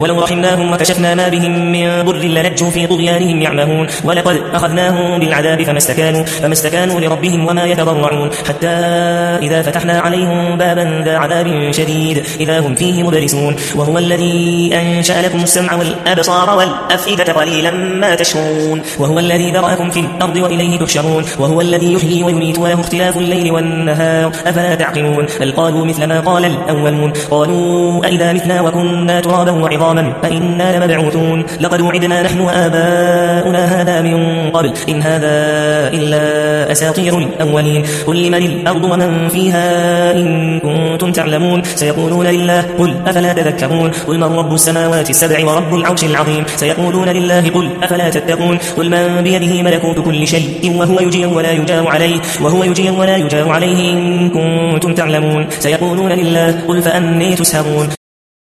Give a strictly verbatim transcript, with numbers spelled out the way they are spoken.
ولو رحمناهم وكشفنا ما بهم من ضر لنجوا في طغيانهم يعمهون ولقد أخذناهم بالعذاب فما استكانوا, فما استكانوا لربهم وما يتضرعون حتى إذا فتحنا عليهم بابا ذا عذاب شديد إذا هم فيه مبلسون وهو الذي أنشأ لكم السمع والأبصار والأفئدة قليلا ما تشكرون وهو الذي ذرأكم في الأرض وإليه تحشرون وهو الذي يحيي ويميت وله اختلاف الليل والنهار أفلا تعقلون بل قالوا مثل ما قال الأولون قالوا أئذا متنا وكنا ترابا وعظاما فإنا لمبعوثون لقد وعدنا نحن وآباؤنا هذا من قبل إن هذا إلا أساطير الأولين قل لمن الأرض ومن فيها إن كنتم تعلمون سيقولون لله قل أفلا تذكرون قل من رب السماوات السبع ورب العرش العظيم سيقولون لله قل أفلا تتقون قل من بيده ملكوت كل شيء وهو يجير ولا يجار عليه وهو يجير ولا يجار عليه إن كنتم تعلمون سيقولون لله قل فأني تسهرون